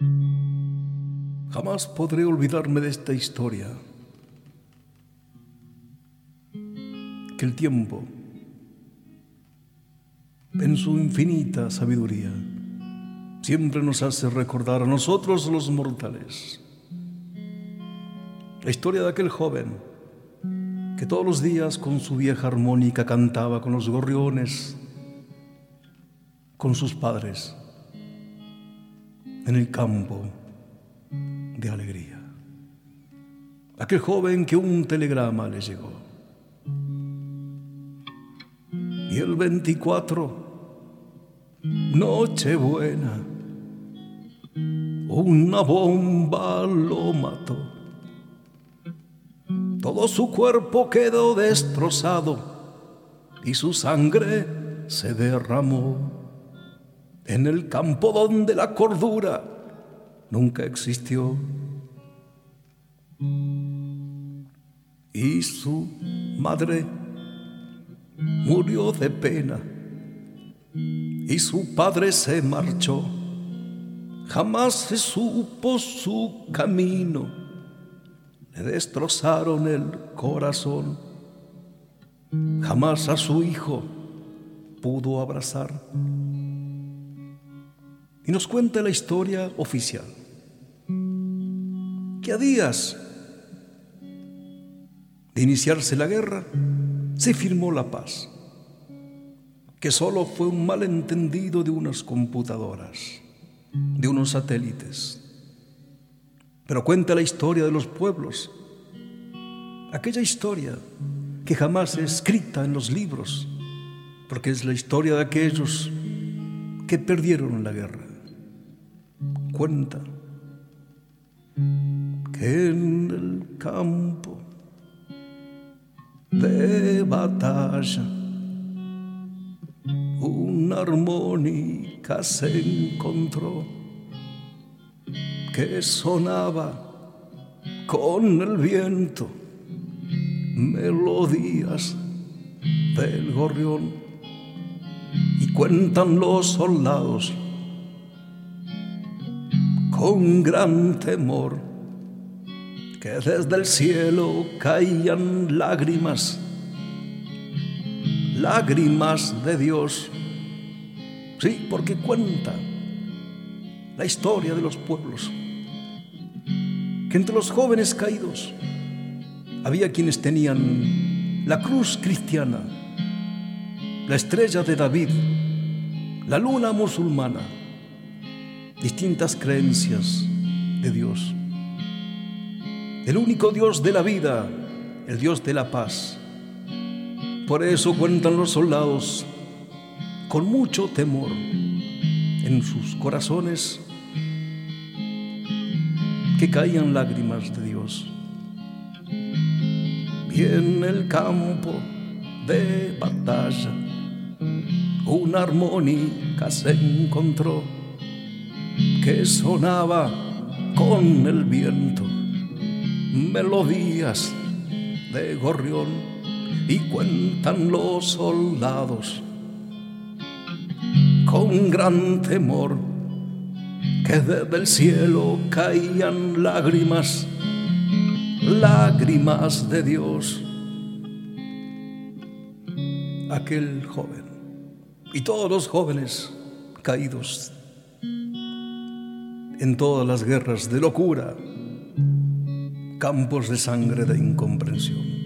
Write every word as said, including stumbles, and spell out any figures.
Jamás podré olvidarme de esta historia, que el tiempo, en su infinita sabiduría, siempre nos hace recordar a nosotros los mortales. La historia de aquel joven que todos los días con su vieja armónica cantaba con los gorriones, con sus padres, en el campo de alegría. Aquel joven que un telegrama le llegó. Y el veinticuatro, Nochebuena, una bomba lo mató. Todo su cuerpo quedó destrozado y su sangre se derramó en el campo donde la cordura nunca existió. Y su madre murió de pena y su padre se marchó. Jamás se supo su camino, le destrozaron el corazón. Jamás a su hijo pudo abrazar. Y nos cuenta la historia oficial que a días de iniciarse la guerra se firmó la paz, que solo fue un malentendido de unas computadoras, de unos satélites. Pero cuenta la historia de los pueblos, aquella historia que jamás es escrita en los libros, porque es la historia de aquellos que perdieron la guerra. Cuenta que en el campo de batalla una armónica se encontró que sonaba con el viento melodías del gorrión. Y cuentan los soldados con gran temor que desde el cielo caían lágrimas, lágrimas de Dios. Sí, porque cuenta la historia de los pueblos que entre los jóvenes caídos había quienes tenían la cruz cristiana, la estrella de David, la luna musulmana, distintas creencias de Dios. El único Dios de la vida, el Dios de la paz. Por eso cuentan los soldados con mucho temor en sus corazones que caían lágrimas de Dios. Y en el campo de batalla una armónica se encontró que sonaba con el viento melodías de gorrión. Y cuentan los soldados con gran temor que desde el cielo caían lágrimas, lágrimas de Dios. Aquel joven y todos los jóvenes caídos en todas las guerras de locura, campos de sangre de incomprensión.